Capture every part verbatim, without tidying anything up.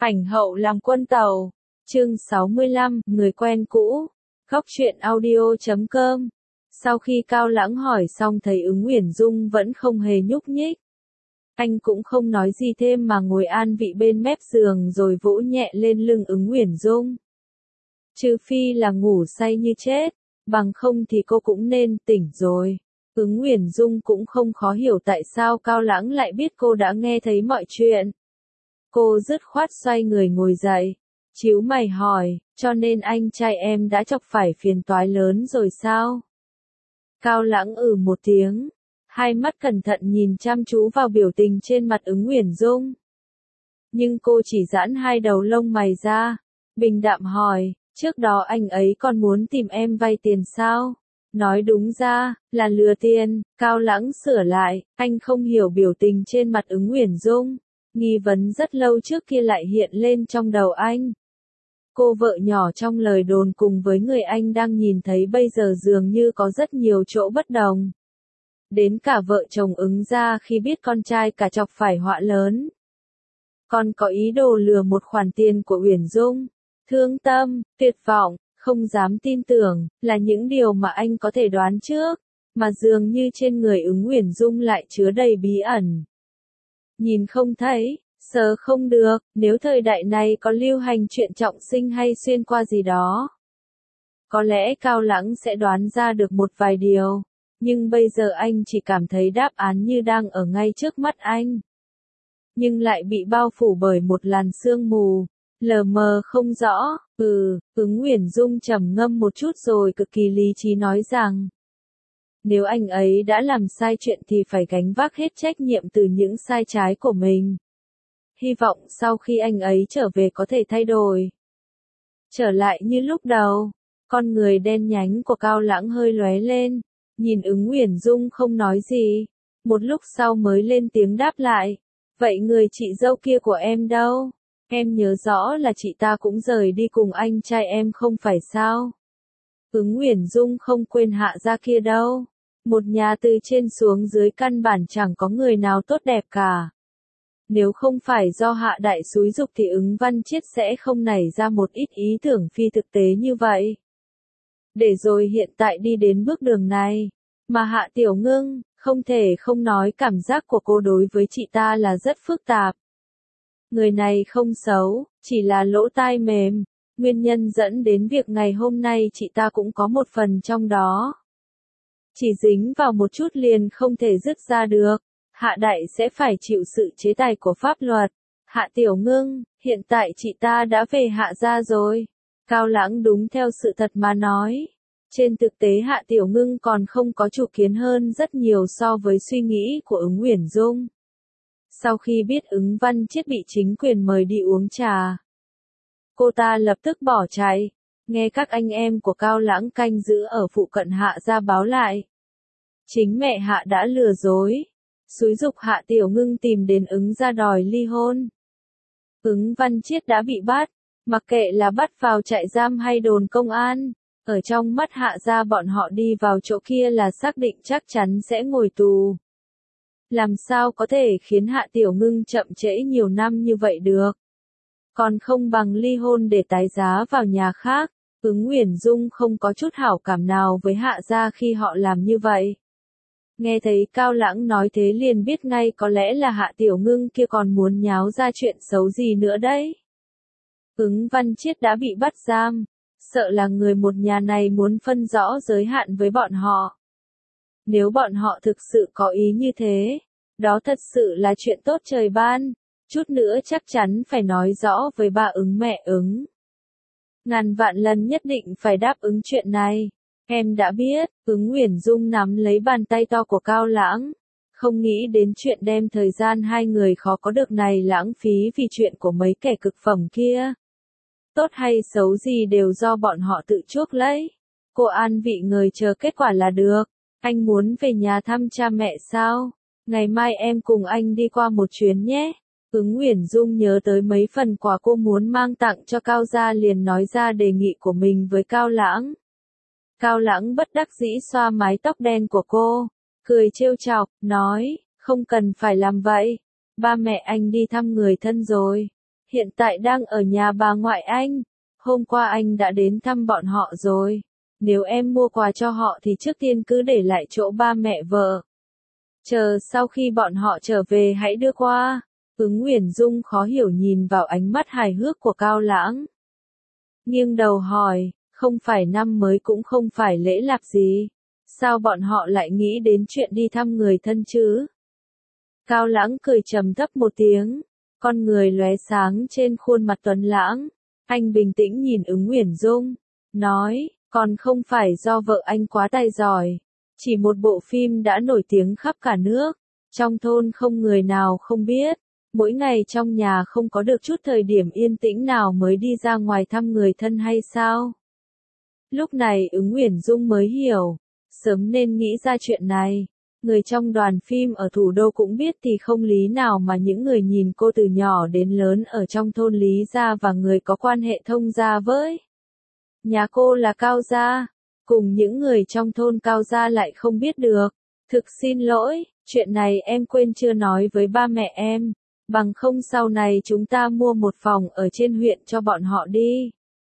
Ảnh hậu làm quân tàu. Chương sáu mươi lăm, người quen cũ. Góc truyện audio chấm com. Sau khi Cao Lãng hỏi xong thấy Ứng Uyển Dung vẫn không hề nhúc nhích. Anh cũng không nói gì thêm mà ngồi an vị bên mép giường rồi vỗ nhẹ lên lưng Ứng Uyển Dung. Trừ phi là ngủ say như chết, bằng không thì cô cũng nên tỉnh rồi. Ứng Uyển Dung cũng không khó hiểu tại sao Cao Lãng lại biết cô đã nghe thấy mọi chuyện. Cô dứt khoát xoay người ngồi dậy, chíu mày hỏi, cho nên anh trai em đã chọc phải phiền toái lớn rồi sao? Cao Lãng ừ một tiếng, hai mắt cẩn thận nhìn chăm chú vào biểu tình trên mặt Ứng Uyển Dung. Nhưng cô chỉ giãn hai đầu lông mày ra, bình đạm hỏi, trước đó anh ấy còn muốn tìm em vay tiền sao? Nói đúng ra, là lừa tiền. Cao Lãng sửa lại, anh không hiểu biểu tình trên mặt Ứng Uyển Dung. Nghi vấn rất lâu trước kia lại hiện lên trong đầu anh. Cô vợ nhỏ trong lời đồn cùng với người anh đang nhìn thấy bây giờ dường như có rất nhiều chỗ bất đồng. Đến cả vợ chồng Ứng gia khi biết con trai cả chọc phải họa lớn. Còn có ý đồ lừa một khoản tiền của Uyển Dung. Thương tâm, tuyệt vọng, không dám tin tưởng, là những điều mà anh có thể đoán trước, mà dường như trên người Ứng Uyển Dung lại chứa đầy bí ẩn. Nhìn không thấy, sờ không được, nếu thời đại này có lưu hành chuyện trọng sinh hay xuyên qua gì đó. Có lẽ Cao Lãng sẽ đoán ra được một vài điều, nhưng bây giờ anh chỉ cảm thấy đáp án như đang ở ngay trước mắt anh. Nhưng lại bị bao phủ bởi một làn sương mù, lờ mờ không rõ. Ừ, Ứng Uyển Dung trầm ngâm một chút rồi cực kỳ lý trí nói rằng, nếu anh ấy đã làm sai chuyện thì phải gánh vác hết trách nhiệm từ những sai trái của mình. Hy vọng sau khi anh ấy trở về có thể thay đổi. Trở lại như lúc đầu, con người đen nhánh của Cao Lãng hơi lóe lên, nhìn Ứng Uyển Dung không nói gì, một lúc sau mới lên tiếng đáp lại, vậy người chị dâu kia của em đâu? Em nhớ rõ là chị ta cũng rời đi cùng anh trai em không phải sao? Ứng Uyển Dung không quên Hạ gia kia đâu. Một nhà từ trên xuống dưới căn bản chẳng có người nào tốt đẹp cả. Nếu không phải do Hạ đại xúi giục thì Ứng Văn Chiết sẽ không nảy ra một ít ý tưởng phi thực tế như vậy. Để rồi hiện tại đi đến bước đường này, mà Hạ Tiểu Ngưng, không thể không nói cảm giác của cô đối với chị ta là rất phức tạp. Người này không xấu, chỉ là lỗ tai mềm, nguyên nhân dẫn đến việc ngày hôm nay chị ta cũng có một phần trong đó. Chỉ dính vào một chút liền không thể dứt ra được, Hạ đại sẽ phải chịu sự chế tài của pháp luật. Hạ Tiểu Ngưng, hiện tại chị ta đã về Hạ gia rồi. Cao Lãng đúng theo sự thật mà nói. Trên thực tế Hạ Tiểu Ngưng còn không có chủ kiến hơn rất nhiều so với suy nghĩ của Ứng Uyển Dung. Sau khi biết Ứng Văn Chiết bị chính quyền mời đi uống trà, cô ta lập tức bỏ chạy, nghe các anh em của Cao Lãng canh giữ ở phụ cận Hạ gia báo lại. Chính mẹ Hạ đã lừa dối, xúi giục Hạ Tiểu Ngưng tìm đến Ứng gia đòi ly hôn. Ứng Văn Chiết đã bị bắt, mặc kệ là bắt vào trại giam hay đồn công an, ở trong mắt Hạ gia bọn họ đi vào chỗ kia là xác định chắc chắn sẽ ngồi tù. Làm sao có thể khiến Hạ Tiểu Ngưng chậm trễ nhiều năm như vậy được? Còn không bằng ly hôn để tái giá vào nhà khác. Ứng Uyển Dung không có chút hảo cảm nào với Hạ gia khi họ làm như vậy. Nghe thấy Cao Lãng nói thế liền biết ngay có lẽ là Hạ Tiểu Ngưng kia còn muốn nháo ra chuyện xấu gì nữa đấy. Ứng Văn Chiết đã bị bắt giam, sợ là người một nhà này muốn phân rõ giới hạn với bọn họ. Nếu bọn họ thực sự có ý như thế, đó thật sự là chuyện tốt trời ban, chút nữa chắc chắn phải nói rõ với ba Ứng mẹ Ứng. Ngàn vạn lần nhất định phải đáp ứng chuyện này. Em đã biết. Ứng Uyển Dung nắm lấy bàn tay to của Cao Lãng, không nghĩ đến chuyện đem thời gian hai người khó có được này lãng phí vì chuyện của mấy kẻ cực phẩm kia. Tốt hay xấu gì đều do bọn họ tự chuốc lấy. Cô an vị người chờ kết quả là được. Anh muốn về nhà thăm cha mẹ sao? Ngày mai em cùng anh đi qua một chuyến nhé. Ứng Uyển Dung nhớ tới mấy phần quà cô muốn mang tặng cho Cao gia liền nói ra đề nghị của mình với Cao Lãng. Cao Lãng bất đắc dĩ xoa mái tóc đen của cô, cười trêu chọc, nói, không cần phải làm vậy. Ba mẹ anh đi thăm người thân rồi. Hiện tại đang ở nhà bà ngoại anh. Hôm qua anh đã đến thăm bọn họ rồi. Nếu em mua quà cho họ thì trước tiên cứ để lại chỗ ba mẹ vợ. Chờ sau khi bọn họ trở về hãy đưa qua. Ứng Uyển Dung khó hiểu nhìn vào ánh mắt hài hước của Cao Lãng. Nghiêng đầu hỏi, không phải năm mới cũng không phải lễ lạp gì. Sao bọn họ lại nghĩ đến chuyện đi thăm người thân chứ? Cao Lãng cười trầm thấp một tiếng. Con người lóe sáng trên khuôn mặt tuấn lãng. Anh bình tĩnh nhìn Ứng Uyển Dung. Nói, còn không phải do vợ anh quá tài giỏi. Chỉ một bộ phim đã nổi tiếng khắp cả nước. Trong thôn không người nào không biết. Mỗi ngày trong nhà không có được chút thời điểm yên tĩnh nào mới đi ra ngoài thăm người thân hay sao? Lúc này Ứng Uyển Dung mới hiểu. Sớm nên nghĩ ra chuyện này. Người trong đoàn phim ở thủ đô cũng biết thì không lý nào mà những người nhìn cô từ nhỏ đến lớn ở trong thôn Lý gia và người có quan hệ thông gia với. Nhà cô là Cao gia, cùng những người trong thôn Cao gia lại không biết được. Thực xin lỗi, chuyện này em quên chưa nói với ba mẹ em, bằng không sau này chúng ta mua một phòng ở trên huyện cho bọn họ đi.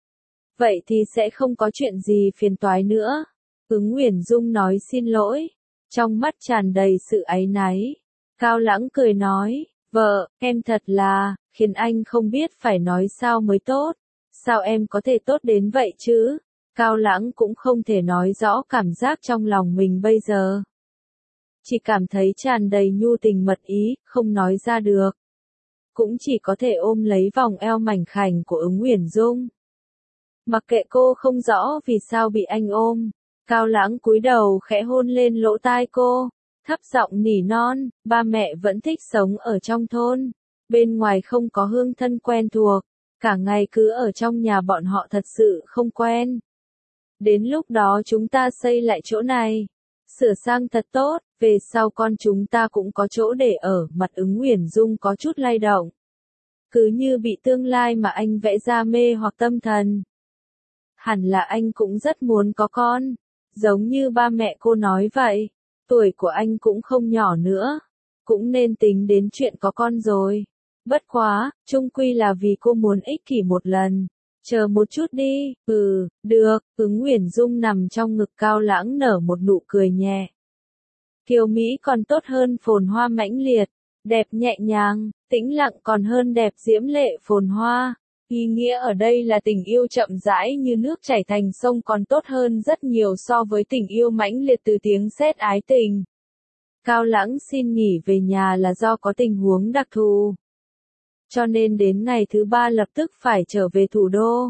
Vậy thì sẽ không có chuyện gì phiền toái nữa. Ứng Uyển Dung nói xin lỗi, trong mắt tràn đầy sự áy náy. Cao Lãng cười nói, vợ, em thật là, khiến anh không biết phải nói sao mới tốt. Sao em có thể tốt đến vậy chứ? Cao Lãng cũng không thể nói rõ cảm giác trong lòng mình bây giờ. Chỉ cảm thấy tràn đầy nhu tình mật ý, không nói ra được. Cũng chỉ có thể ôm lấy vòng eo mảnh khảnh của Ứng Uyển Dung. Mặc kệ cô không rõ vì sao bị anh ôm, Cao Lãng cúi đầu khẽ hôn lên lỗ tai cô, thấp giọng nỉ non, ba mẹ vẫn thích sống ở trong thôn, bên ngoài không có hương thân quen thuộc, cả ngày cứ ở trong nhà bọn họ thật sự không quen. Đến lúc đó chúng ta xây lại chỗ này, sửa sang thật tốt, về sau con chúng ta cũng có chỗ để ở. Mặt Ứng Uyển Dung có chút lay động, cứ như bị tương lai mà anh vẽ ra mê hoặc tâm thần. Hẳn là anh cũng rất muốn có con, giống như ba mẹ cô nói vậy, tuổi của anh cũng không nhỏ nữa, cũng nên tính đến chuyện có con rồi. Bất quá, chung quy là vì cô muốn ích kỷ một lần. Chờ một chút đi, ừ, được. Ứng Uyển Dung nằm trong ngực Cao Lãng nở một nụ cười nhẹ. Kiều Mỹ còn tốt hơn phồn hoa mãnh liệt, đẹp nhẹ nhàng, tĩnh lặng còn hơn đẹp diễm lệ phồn hoa. Ý nghĩa ở đây là tình yêu chậm rãi như nước chảy thành sông còn tốt hơn rất nhiều so với tình yêu mãnh liệt từ tiếng sét ái tình. Cao Lãng xin nghỉ về nhà là do có tình huống đặc thù. Cho nên đến ngày thứ ba lập tức phải trở về thủ đô.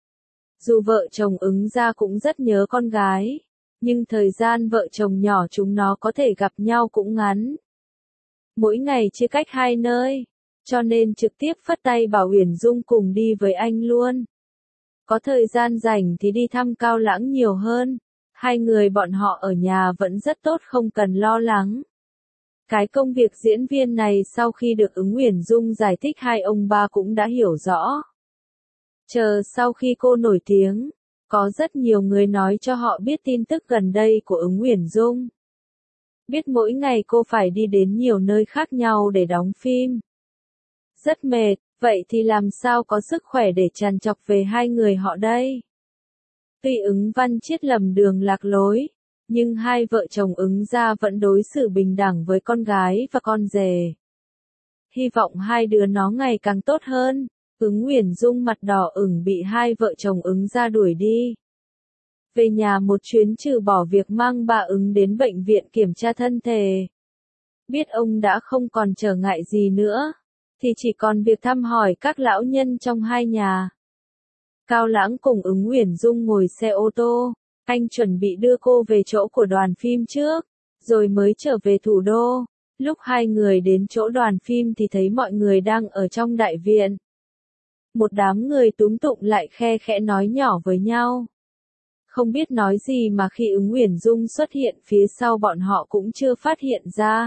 Dù vợ chồng Ứng gia cũng rất nhớ con gái, nhưng thời gian vợ chồng nhỏ chúng nó có thể gặp nhau cũng ngắn. Mỗi ngày chia cách hai nơi, cho nên trực tiếp phất tay bảo Uyển Dung cùng đi với anh luôn. Có thời gian rảnh thì đi thăm Cao Lãng nhiều hơn, hai người bọn họ ở nhà vẫn rất tốt không cần lo lắng. Cái công việc diễn viên này sau khi được Ứng Uyển Dung giải thích hai ông ba cũng đã hiểu rõ. Chờ sau khi cô nổi tiếng, có rất nhiều người nói cho họ biết tin tức gần đây của Ứng Uyển Dung. Biết mỗi ngày cô phải đi đến nhiều nơi khác nhau để đóng phim. Rất mệt, vậy thì làm sao có sức khỏe để trằn trọc về hai người họ đây? Tuy Ứng Văn Chiết lầm đường lạc lối, nhưng hai vợ chồng Ứng gia vẫn đối xử bình đẳng với con gái và con rể. Hy vọng hai đứa nó ngày càng tốt hơn. Ứng Uyển Dung mặt đỏ ửng bị hai vợ chồng Ứng gia đuổi đi. Về nhà một chuyến trừ bỏ việc mang bà Ứng đến bệnh viện kiểm tra thân thể. Biết ông đã không còn trở ngại gì nữa, thì chỉ còn việc thăm hỏi các lão nhân trong hai nhà. Cao Lãng cùng Ứng Uyển Dung ngồi xe ô tô, anh chuẩn bị đưa cô về chỗ của đoàn phim trước, rồi mới trở về thủ đô. Lúc hai người đến chỗ đoàn phim thì thấy mọi người đang ở trong đại viện. Một đám người túm tụm lại khe khẽ nói nhỏ với nhau. Không biết nói gì mà khi Ứng Uyển Dung xuất hiện phía sau bọn họ cũng chưa phát hiện ra.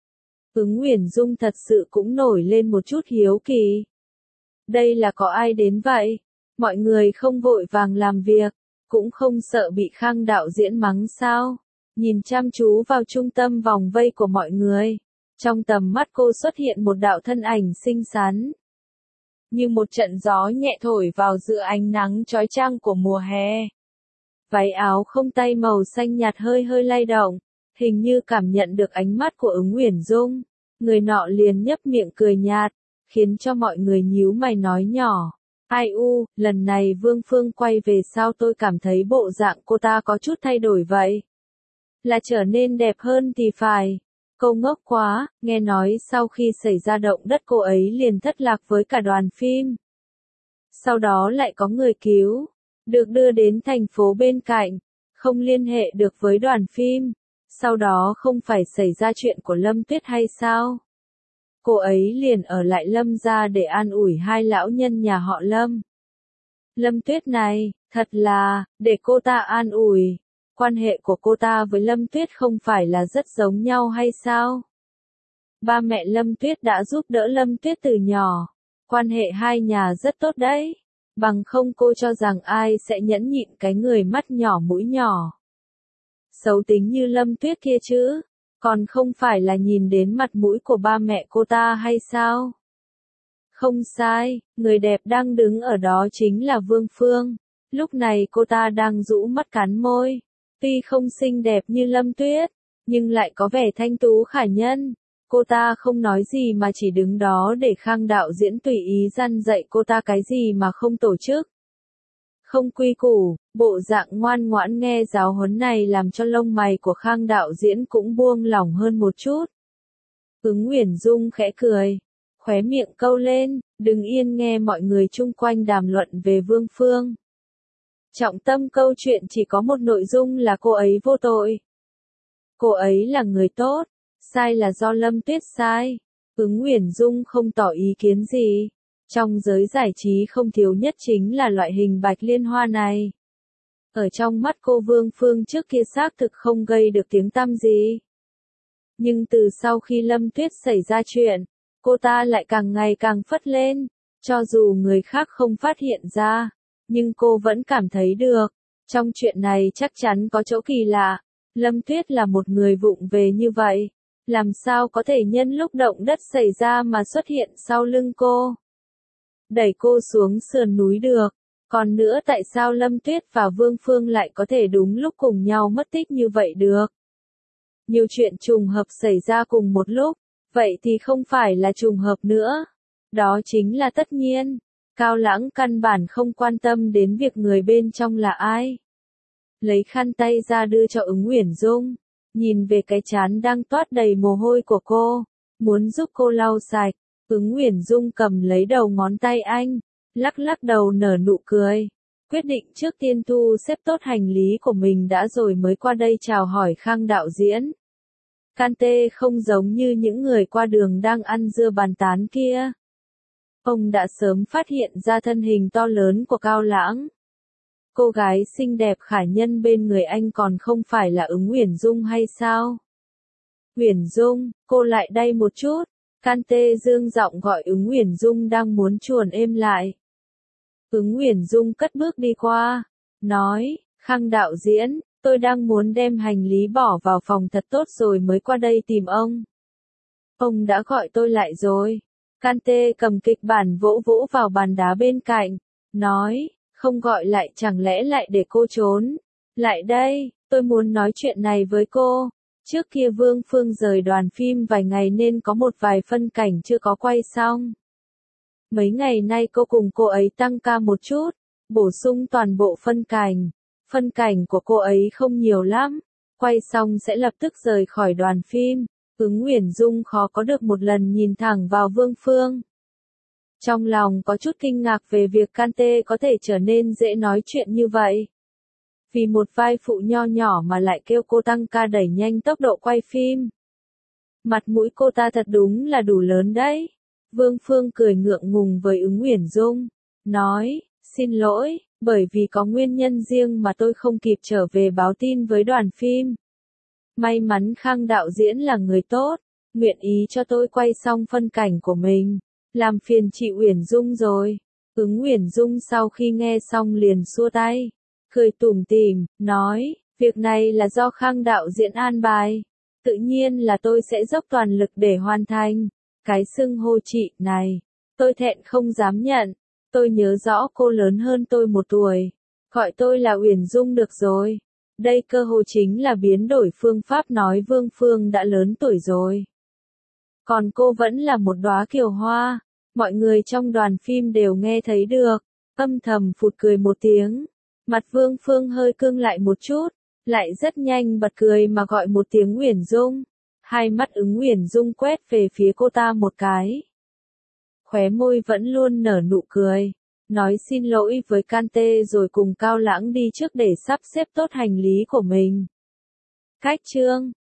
Ứng Uyển Dung thật sự cũng nổi lên một chút hiếu kỳ. Đây là có ai đến vậy? Mọi người không vội vàng làm việc, cũng không sợ bị Khang đạo diễn mắng sao? Nhìn chăm chú vào trung tâm vòng vây của mọi người, trong tầm mắt cô xuất hiện một đạo thân ảnh xinh xắn. như một trận gió nhẹ thổi vào giữa ánh nắng chói chang của mùa hè. Váy áo không tay màu xanh nhạt hơi hơi lay động, hình như cảm nhận được ánh mắt của Ứng Uyển Dung. Người nọ liền nhấp miệng cười nhạt, khiến cho mọi người nhíu mày nói nhỏ. Ai u, lần này Vương Phương quay về sao tôi cảm thấy bộ dạng cô ta có chút thay đổi vậy? Là trở nên đẹp hơn thì phải. Cô ngốc quá, nghe nói sau khi xảy ra động đất cô ấy liền thất lạc với cả đoàn phim. Sau đó lại có người cứu, được đưa đến thành phố bên cạnh, không liên hệ được với đoàn phim. Sau đó không phải xảy ra chuyện của Lâm Tuyết hay sao? Cô ấy liền ở lại Lâm gia để an ủi hai lão nhân nhà họ Lâm. Lâm Tuyết này, thật là, để cô ta an ủi. Quan hệ của cô ta với Lâm Tuyết không phải là rất giống nhau hay sao? Ba mẹ Lâm Tuyết đã giúp đỡ Lâm Tuyết từ nhỏ. Quan hệ hai nhà rất tốt đấy. Bằng không cô cho rằng ai sẽ nhẫn nhịn cái người mắt nhỏ mũi nhỏ. Xấu tính như Lâm Tuyết kia chứ. Còn không phải là nhìn đến mặt mũi của ba mẹ cô ta hay sao? Không sai, người đẹp đang đứng ở đó chính là Vương Phương. Lúc này cô ta đang rũ mắt cắn môi. Tuy không xinh đẹp như Lâm Tuyết, nhưng lại có vẻ thanh tú khả nhân. Cô ta không nói gì mà chỉ đứng đó để Khang đạo diễn tùy ý răn dạy cô ta cái gì mà không tổ chức. Không quy củ, bộ dạng ngoan ngoãn nghe giáo huấn này làm cho lông mày của Khang đạo diễn cũng buông lỏng hơn một chút. Ứng Uyển Dung khẽ cười, khóe miệng câu lên, đừng yên nghe mọi người chung quanh đàm luận về Vương Phương. Trọng tâm câu chuyện chỉ có một nội dung là cô ấy vô tội. Cô ấy là người tốt, sai là do Lâm Tuyết sai. Ứng Uyển Dung không tỏ ý kiến gì. Trong giới giải trí không thiếu nhất chính là loại hình bạch liên hoa này. Ở trong mắt cô Vương Phương trước kia xác thực không gây được tiếng tăm gì. Nhưng từ sau khi Lâm Tuyết xảy ra chuyện, cô ta lại càng ngày càng phất lên. Cho dù người khác không phát hiện ra, nhưng cô vẫn cảm thấy được. Trong chuyện này chắc chắn có chỗ kỳ lạ. Lâm Tuyết là một người vụng về như vậy. Làm sao có thể nhân lúc động đất xảy ra mà xuất hiện sau lưng cô? Đẩy cô xuống sườn núi được. Còn nữa tại sao Lâm Tuyết và Vương Phương lại có thể đúng lúc cùng nhau mất tích như vậy được? Nhiều chuyện trùng hợp xảy ra cùng một lúc, vậy thì không phải là trùng hợp nữa. Đó chính là tất nhiên. Cao Lãng căn bản không quan tâm đến việc người bên trong là ai. Lấy khăn tay ra đưa cho Ứng Uyển Dung, nhìn về cái trán đang toát đầy mồ hôi của cô, muốn giúp cô lau sạch. Ứng Uyển Dung cầm lấy đầu ngón tay anh, lắc lắc đầu nở nụ cười, quyết định trước tiên thu xếp tốt hành lý của mình đã rồi mới qua đây chào hỏi Khang đạo diễn. Kante không giống như những người qua đường đang ăn dưa bàn tán kia. Ông đã sớm phát hiện ra thân hình to lớn của Cao Lãng. Cô gái xinh đẹp khả nhân bên người anh còn không phải là Ứng Uyển Dung hay sao? Uyển Dung, cô lại đây một chút. Kante dương giọng gọi Ứng Uyển Dung đang muốn chuồn êm lại. Ứng Uyển Dung cất bước đi qua, nói, Khang đạo diễn, tôi đang muốn đem hành lý bỏ vào phòng thật tốt rồi mới qua đây tìm ông. Ông đã gọi tôi lại rồi. Kante cầm kịch bản vỗ vỗ vào bàn đá bên cạnh, nói, không gọi lại chẳng lẽ lại để cô trốn. Lại đây, tôi muốn nói chuyện này với cô. Trước kia Vương Phương rời đoàn phim vài ngày nên có một vài phân cảnh chưa có quay xong. Mấy ngày nay cô cùng cô ấy tăng ca một chút, bổ sung toàn bộ phân cảnh. Phân cảnh của cô ấy không nhiều lắm, quay xong sẽ lập tức rời khỏi đoàn phim. Ứng Uyển Dung khó có được một lần nhìn thẳng vào Vương Phương. Trong lòng có chút kinh ngạc về việc Kante có thể trở nên dễ nói chuyện như vậy. Vì một vai phụ nho nhỏ mà lại kêu cô tăng ca đẩy nhanh tốc độ quay phim. Mặt mũi cô ta thật đúng là đủ lớn đấy. Vương Phương cười ngượng ngùng với Ứng Uyển Dung, nói, xin lỗi, bởi vì có nguyên nhân riêng mà tôi không kịp trở về báo tin với đoàn phim. May mắn Khang đạo diễn là người tốt, nguyện ý cho tôi quay xong phân cảnh của mình. Làm phiền chị Uyển Dung rồi. Ứng Uyển Dung sau khi nghe xong liền xua tay, cười tủm tỉm, nói, việc này là do Khang đạo diễn an bài. Tự nhiên là tôi sẽ dốc toàn lực để hoàn thành. Cái xưng hô chị này, Tôi thẹn không dám nhận. Tôi nhớ rõ cô lớn hơn tôi một tuổi. Gọi tôi là Uyển Dung được rồi. Đây cơ hồ chính là biến đổi phương pháp nói Vương Phương đã lớn tuổi rồi. Còn cô vẫn là một đóa kiều hoa. Mọi người trong đoàn phim đều nghe thấy được. Âm thầm phụt cười một tiếng. Mặt Vương Phương hơi cương lại một chút. Lại rất nhanh bật cười mà gọi một tiếng Uyển Dung. Hai mắt Ứng Uyển Dung quét về phía cô ta một cái. Khóe môi vẫn luôn nở nụ cười. Nói xin lỗi với Can Tê rồi cùng Cao Lãng đi trước để sắp xếp tốt hành lý của mình. Khách trương.